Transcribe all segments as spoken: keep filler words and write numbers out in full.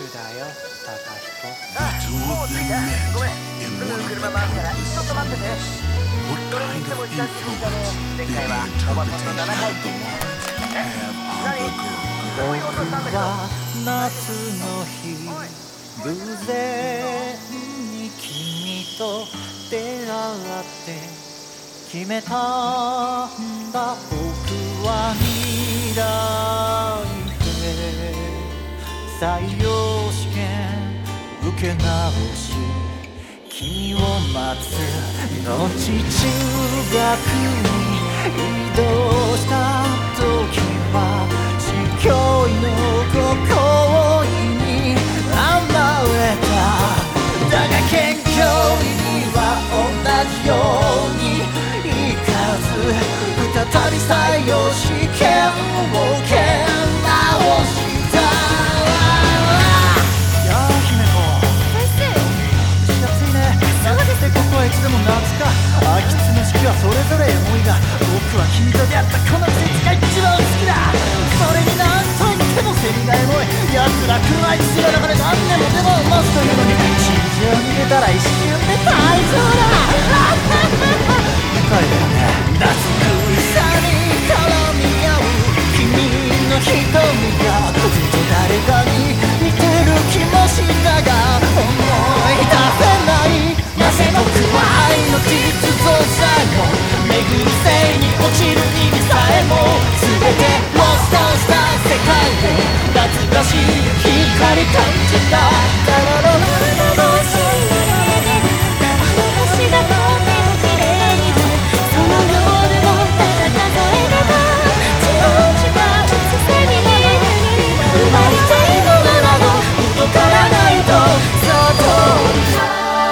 だよ、タカヒコ。 あ、もう着いた。ごめん、すぐ車回すからちょっと待ってて。それにしても久しぶりだね。前回はおばさんのななかい。え、何？どういう音したんだけど。 夏の日、偶然に君と出会って決めたんだ。僕は未来で採用試験受け直し君を待つ。後中学に移動した時は市教委のご好意に甘えた。だが県教委には同じようにいかず再び採用試験を受け直した。やあ姫子先生、 蒸し暑いね。夏ってここはいつでも夏か。秋津の四季はそれぞれエモいが僕は君と出会ったこの季節が一番好きだ。それになんといってもセミがエモい。奴ら車い土の中で何年も出番を待つというのに地上に出たら一瞬で退場だ。愉快だよね。夏食いさに絡み合う君の瞳がずっと誰かに似てる気もしたが思い出せない。なぜ僕は愛の実像さえも巡り性に落ちる意味さえも全てロストした世界で懐かしい光感じた。ラララララララそんな夜で星がとっても綺麗にその夜をただ数えればじわじわせせに生まれたいものなど動からないとそうと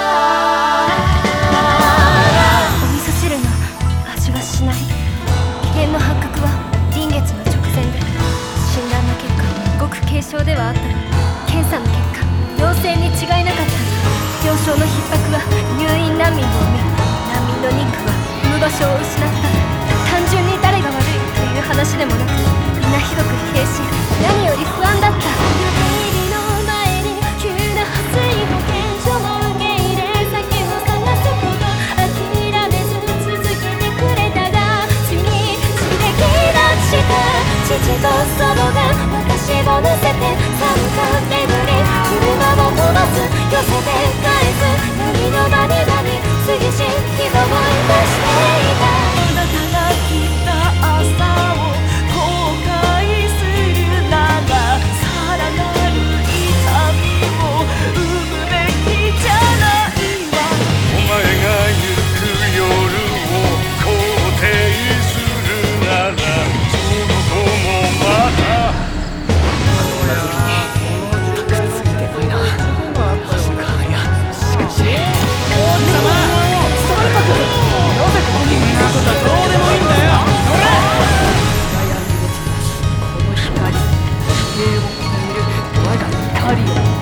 お味噌汁の味はしない。危険の発覚は臨月の直前で診断の結果ごく軽症ではあったが検査の結果陽性に違いなかった。病床の逼迫は入院難民を生み難民の妊婦は産む場所を失った。単純に誰が悪いという話でもなくみんなひどく疲弊し何より不安だった。入りの前に急な発水保健所の受け入れ先を探すこと諦めず続けてくれたがついに刺激出した父と祖母が私を乗せて寒かってぶり車を飛ばす寄せて返す闇のバネバネ過ぎし日が思い出していた。あなたが来た朝を後悔するならさらなる痛みを生むべきじゃないわ。 お前が行く夜を肯定するならその後もまた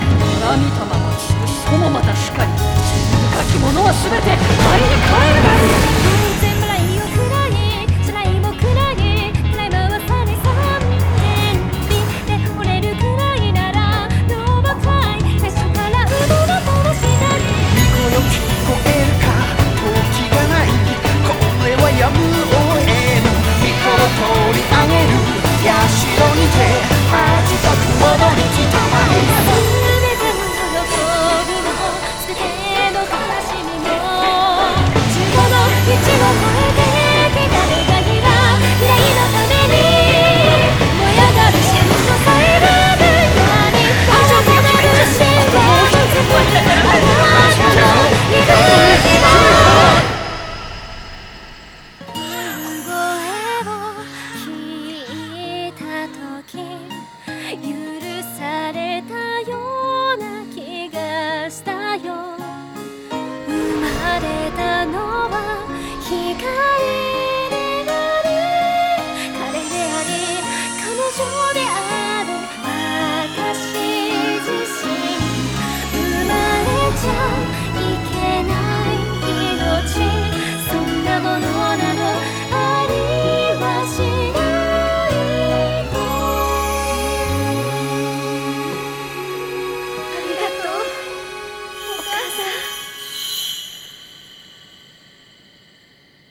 そのまたしかり書き物は全て灰に変えるがいい。